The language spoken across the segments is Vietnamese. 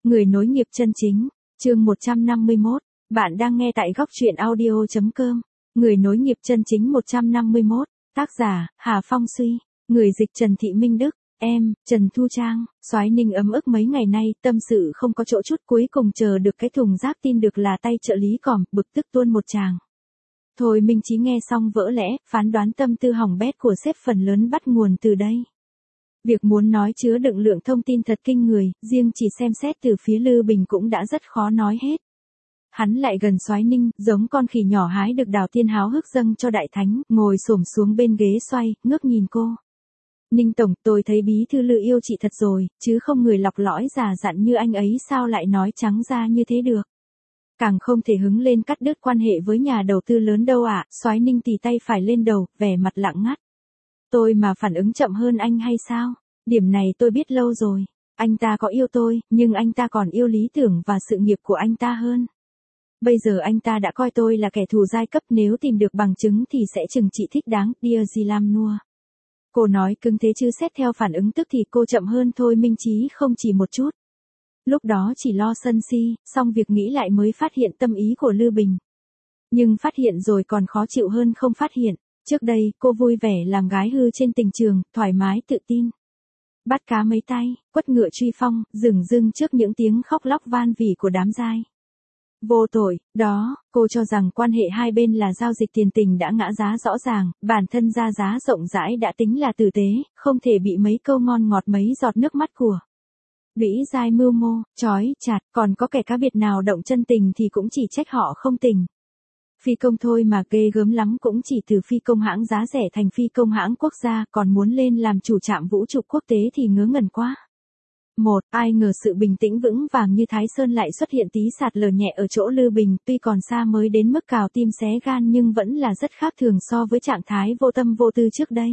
Người nối nghiệp chân chính, chương 151, bạn đang nghe tại góc truyện audio.com. Người nối nghiệp chân chính 151, tác giả, Hà Phong Suy, người dịch Trần Thị Minh Đức, em, Trần Thu Trang. Soái Ninh ấm ức mấy ngày nay, tâm sự không có chỗ chút, cuối cùng chờ được cái thùng rác tin được là tay trợ lý còm, bực tức tuôn một tràng. Thôi Minh Chí nghe xong vỡ lẽ, phán đoán tâm tư hỏng bét của sếp phần lớn bắt nguồn từ đây. Việc muốn nói chứa đựng lượng thông tin thật kinh người, riêng chỉ xem xét từ phía Lư Bình cũng đã rất khó nói hết. Hắn lại gần Soái Ninh, giống con khỉ nhỏ hái được đào tiên háo hức dâng cho đại thánh, ngồi xổm xuống bên ghế xoay, ngước nhìn cô. Ninh tổng, tôi thấy bí thư Lư yêu chị thật rồi, chứ không người lọc lõi già dặn như anh ấy sao lại nói trắng ra như thế được. Càng không thể hứng lên cắt đứt quan hệ với nhà đầu tư lớn đâu ạ. Soái Ninh tì tay phải lên đầu, vẻ mặt lặng ngắt. Tôi mà phản ứng chậm hơn anh hay sao? Điểm này tôi biết lâu rồi. Anh ta có yêu tôi, nhưng anh ta còn yêu lý tưởng và sự nghiệp của anh ta hơn. Bây giờ anh ta đã coi tôi là kẻ thù giai cấp, nếu tìm được bằng chứng thì sẽ trừng trị thích đáng, Dear Zilam Nua. Cô nói cứng thế chứ xét theo phản ứng tức thì cô chậm hơn Thôi Minh Chí không chỉ một chút. Lúc đó chỉ lo sân si, xong việc nghĩ lại mới phát hiện tâm ý của Lư Bình. Nhưng phát hiện rồi còn khó chịu hơn không phát hiện. Trước đây, cô vui vẻ làm gái hư trên tình trường, thoải mái tự tin. Bắt cá mấy tay, quất ngựa truy phong, dửng dưng trước những tiếng khóc lóc van vỉ của đám giai. Vô tội, đó, cô cho rằng quan hệ hai bên là giao dịch tiền tình đã ngã giá rõ ràng, bản thân ra giá rộng rãi đã tính là tử tế, không thể bị mấy câu ngon ngọt mấy giọt nước mắt của Vĩ giai mưu mô, chói chặt, còn có kẻ cá biệt nào động chân tình thì cũng chỉ trách họ không tình. Phi công thôi mà ghê gớm lắm, cũng chỉ từ phi công hãng giá rẻ thành phi công hãng quốc gia, còn muốn lên làm chủ trạm vũ trụ quốc tế thì ngớ ngẩn quá. Ai ngờ sự bình tĩnh vững vàng như Thái Sơn lại xuất hiện tí sạt lở nhẹ ở chỗ Lư Bình, tuy còn xa mới đến mức cào tim xé gan nhưng vẫn là rất khác thường so với trạng thái vô tâm vô tư trước đây.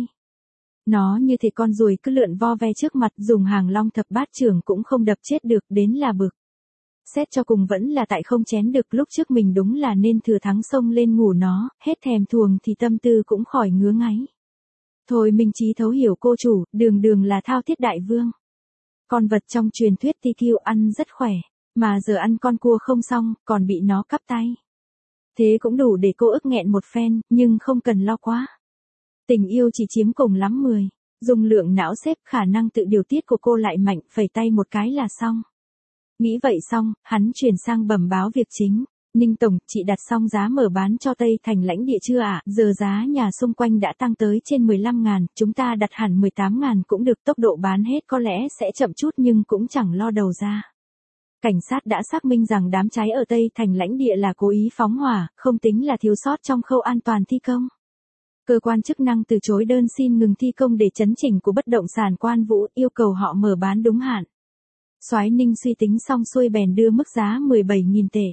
Nó như thể con ruồi cứ lượn vo ve trước mặt, dùng hàng long thập bát trưởng cũng không đập chết được, đến là bực. Xét cho cùng vẫn là tại không chén được, lúc trước mình đúng là nên thừa thắng xông lên ngủ nó, hết thèm thuồng thì tâm tư cũng khỏi ngứa ngáy. Thôi Minh Chí thấu hiểu cô chủ, đường đường là thao thiết đại vương. Con vật trong truyền thuyết TQ ăn rất khỏe, mà giờ ăn con cua không xong, còn bị nó cắp tay. Thế cũng đủ để cô ức nghẹn một phen, nhưng không cần lo quá. Tình yêu chỉ chiếm cùng lắm 10. Dung lượng não xếp, khả năng tự điều tiết của cô lại mạnh, phẩy tay một cái là xong. Nghĩ vậy xong, hắn chuyển sang bẩm báo việc chính. Ninh tổng, chị đặt xong giá mở bán cho Tây Thành lãnh địa chưa ạ? Giờ giá nhà xung quanh đã tăng tới trên 15.000, chúng ta đặt hẳn 18.000 cũng được, tốc độ bán hết có lẽ sẽ chậm chút nhưng cũng chẳng lo đầu ra. Cảnh sát đã xác minh rằng đám cháy ở Tây Thành lãnh địa là cố ý phóng hỏa, không tính là thiếu sót trong khâu an toàn thi công. Cơ quan chức năng từ chối đơn xin ngừng thi công để chấn chỉnh của bất động sản Quan Vũ, yêu cầu họ mở bán đúng hạn. Soái Ninh suy tính xong xuôi bèn đưa mức giá 17.000 tệ.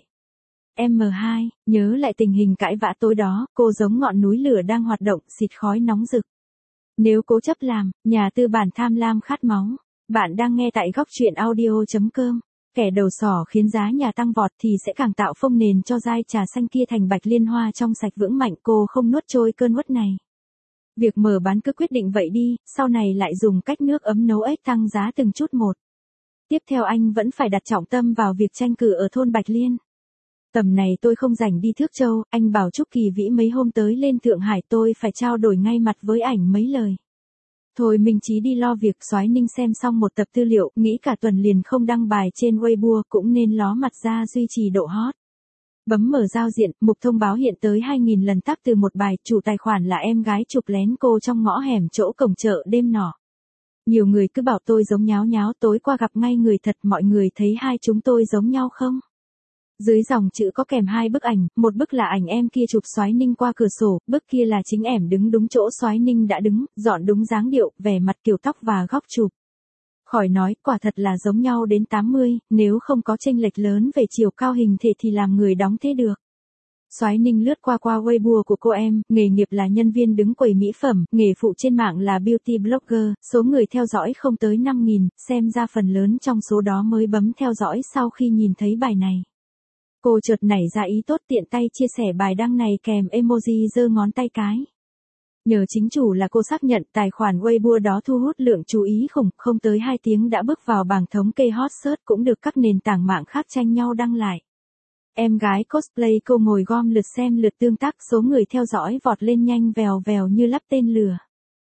M2, nhớ lại tình hình cãi vã tối đó, cô giống ngọn núi lửa đang hoạt động, xịt khói nóng rực. Nếu cố chấp làm, nhà tư bản tham lam khát máu. Bạn đang nghe tại góc truyện audio.com. Kẻ đầu sỏ khiến giá nhà tăng vọt thì sẽ càng tạo phông nền cho giai trà xanh kia thành bạch liên hoa trong sạch vững mạnh, cô không nuốt trôi cơn uất này. Việc mở bán cứ quyết định vậy đi, sau này lại dùng cách nước ấm nấu ếch tăng giá từng chút một. Tiếp theo anh vẫn phải đặt trọng tâm vào việc tranh cử ở thôn Bạch Liên. Tầm này tôi không rảnh đi Thước Châu, anh bảo Trúc Kỳ Vĩ mấy hôm tới lên Thượng Hải, tôi phải trao đổi ngay mặt với ảnh mấy lời. Thôi Minh Chí đi lo việc. Soái Ninh xem xong một tập tư liệu, nghĩ cả tuần liền không đăng bài trên Weibo, cũng nên ló mặt ra duy trì độ hot. Bấm mở giao diện, mục thông báo hiện tới 2.000 lần tắc từ một bài, chủ tài khoản là em gái chụp lén cô trong ngõ hẻm chỗ cổng chợ đêm nọ. Nhiều người cứ bảo tôi giống nháo nháo, tối qua gặp ngay người thật, mọi người thấy hai chúng tôi giống nhau không? Dưới dòng chữ có kèm hai bức ảnh, một bức là ảnh em kia chụp Soái Ninh qua cửa sổ, bức kia là chính ẻm đứng đúng chỗ Soái Ninh đã đứng, dọn đúng dáng điệu, vẻ mặt kiểu tóc và góc chụp. Khỏi nói, quả thật là giống nhau đến 80, nếu không có chênh lệch lớn về chiều cao hình thể thì làm người đóng thế được. Soái Ninh lướt qua Weibo của cô em, nghề nghiệp là nhân viên đứng quầy mỹ phẩm, nghề phụ trên mạng là beauty blogger, số người theo dõi không tới 5.000, xem ra phần lớn trong số đó mới bấm theo dõi sau khi nhìn thấy bài này. Cô chợt nảy ra ý tốt, tiện tay chia sẻ bài đăng này kèm emoji giơ ngón tay cái. Nhờ chính chủ là cô xác nhận tài khoản Weibo đó thu hút lượng chú ý khủng, không tới 2 tiếng đã bước vào bảng thống kê hot search cũng được các nền tảng mạng khác tranh nhau đăng lại. Em gái cosplay cô ngồi gom lượt xem lượt tương tác, số người theo dõi vọt lên nhanh vèo vèo như lắp tên lửa.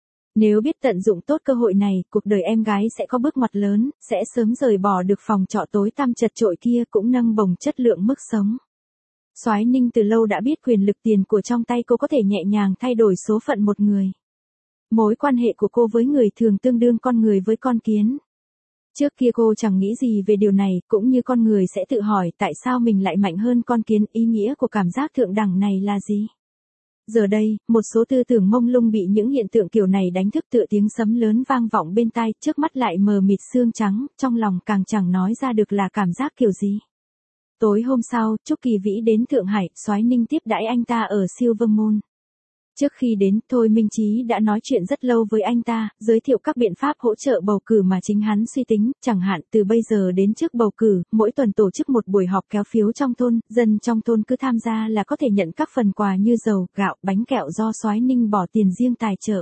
Nếu biết tận dụng tốt cơ hội này, cuộc đời em gái sẽ có bước ngoặt lớn, sẽ sớm rời bỏ được phòng trọ tối tăm chật chội kia, cũng nâng bổng chất lượng mức sống. Soái Ninh từ lâu đã biết quyền lực tiền của trong tay cô có thể nhẹ nhàng thay đổi số phận một người. Mối quan hệ của cô với người thường tương đương con người với con kiến. Trước kia cô chẳng nghĩ gì về điều này, cũng như con người sẽ tự hỏi tại sao mình lại mạnh hơn con kiến, ý nghĩa của cảm giác thượng đẳng này là gì? Giờ đây, một số tư tưởng mông lung bị những hiện tượng kiểu này đánh thức tựa tiếng sấm lớn vang vọng bên tai, trước mắt lại mờ mịt sương trắng, trong lòng càng chẳng nói ra được là cảm giác kiểu gì. Tối hôm sau, Trúc Kỳ Vĩ đến Thượng Hải, Soái Ninh tiếp đãi anh ta ở Silver Moon. Trước khi đến, Thôi Minh Chí đã nói chuyện rất lâu với anh ta, giới thiệu các biện pháp hỗ trợ bầu cử mà chính hắn suy tính, chẳng hạn từ bây giờ đến trước bầu cử, mỗi tuần tổ chức một buổi họp kéo phiếu trong thôn, dân trong thôn cứ tham gia là có thể nhận các phần quà như dầu, gạo, bánh kẹo do Soái Ninh bỏ tiền riêng tài trợ.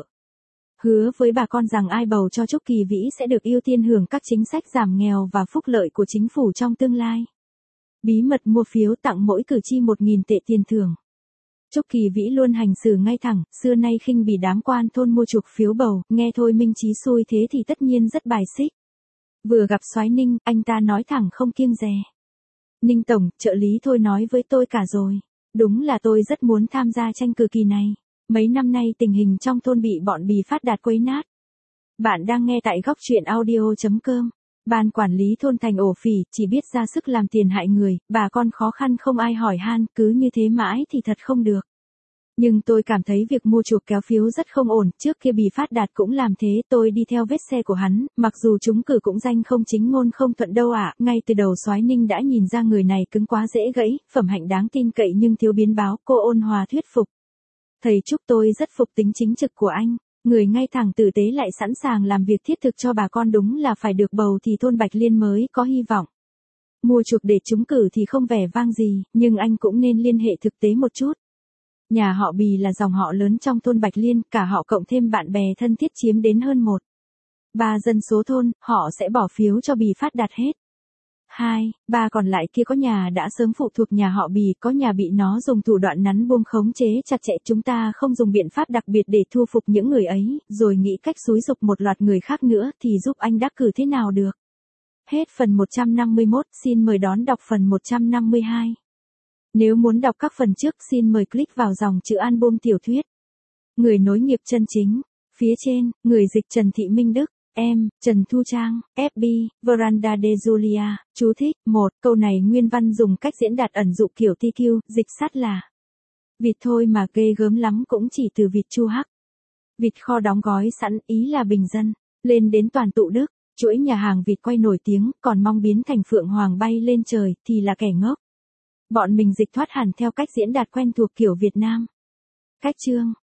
Hứa với bà con rằng ai bầu cho Trúc Kỳ Vĩ sẽ được ưu tiên hưởng các chính sách giảm nghèo và phúc lợi của chính phủ trong tương lai. Bí mật mua phiếu tặng mỗi cử tri 1.000 tệ tiền thưởng. Trúc Kỳ Vĩ luôn hành xử ngay thẳng, xưa nay khinh bỉ đám quan thôn mua chuộc phiếu bầu, nghe Thôi Minh Chí xui thế thì tất nhiên rất bài xích. Vừa gặp Soái Ninh, anh ta nói thẳng không kiêng dè. Ninh Tổng, trợ lý Thôi nói với tôi cả rồi. Đúng là tôi rất muốn tham gia tranh cử kỳ này. Mấy năm nay tình hình trong thôn bị bọn bì phát đạt quấy nát. Bạn đang nghe tại góc truyện audio.com. Ban quản lý thôn thành ổ phỉ, chỉ biết ra sức làm tiền hại người, bà con khó khăn không ai hỏi han, cứ như thế mãi thì thật không được. Nhưng tôi cảm thấy việc mua chuộc kéo phiếu rất không ổn, trước kia Bì Phát Đạt cũng làm thế, tôi đi theo vết xe của hắn, mặc dù trúng cử cũng danh không chính ngôn không thuận đâu ạ. Ngay từ đầu Soái Ninh đã nhìn ra người này cứng quá dễ gãy, phẩm hạnh đáng tin cậy nhưng thiếu biến báo, cô ôn hòa thuyết phục. Thầy Trúc, tôi rất phục tính chính trực của anh. Người ngay thẳng tử tế lại sẵn sàng làm việc thiết thực cho bà con, đúng là phải được bầu thì thôn Bạch Liên mới có hy vọng. Mua chuộc để trúng cử thì không vẻ vang gì, nhưng anh cũng nên liên hệ thực tế một chút. Nhà họ Bì là dòng họ lớn trong thôn Bạch Liên, cả họ cộng thêm bạn bè thân thiết chiếm đến hơn 1/3 dân số thôn, họ sẽ bỏ phiếu cho Bì Phát Đạt hết. 2/3 còn lại kia có nhà đã sớm phụ thuộc nhà họ Bì, có nhà bị nó dùng thủ đoạn nắn buông khống chế chặt chẽ. Chúng ta không dùng biện pháp đặc biệt để thu phục những người ấy, rồi nghĩ cách xúi giục một loạt người khác nữa thì giúp anh đắc cử thế nào được. Hết phần 151, xin mời đón đọc phần 152. Nếu muốn đọc các phần trước xin mời click vào dòng chữ album tiểu thuyết. Người nối nghiệp chân chính. Phía trên, người dịch Trần Thị Minh Đức. Em, Trần Thu Trang, FB, Veranda de Julia, chú thích, 1, câu này nguyên văn dùng cách diễn đạt ẩn dụ kiểu TQ, dịch sát là vịt thôi mà ghê gớm lắm cũng chỉ từ vịt chu hắc. Vịt kho đóng gói sẵn, ý là bình dân, lên đến toàn tụ Đức, chuỗi nhà hàng vịt quay nổi tiếng, còn mong biến thành phượng hoàng bay lên trời, thì là kẻ ngốc. Bọn mình dịch thoát hẳn theo cách diễn đạt quen thuộc kiểu Việt Nam. Cách chương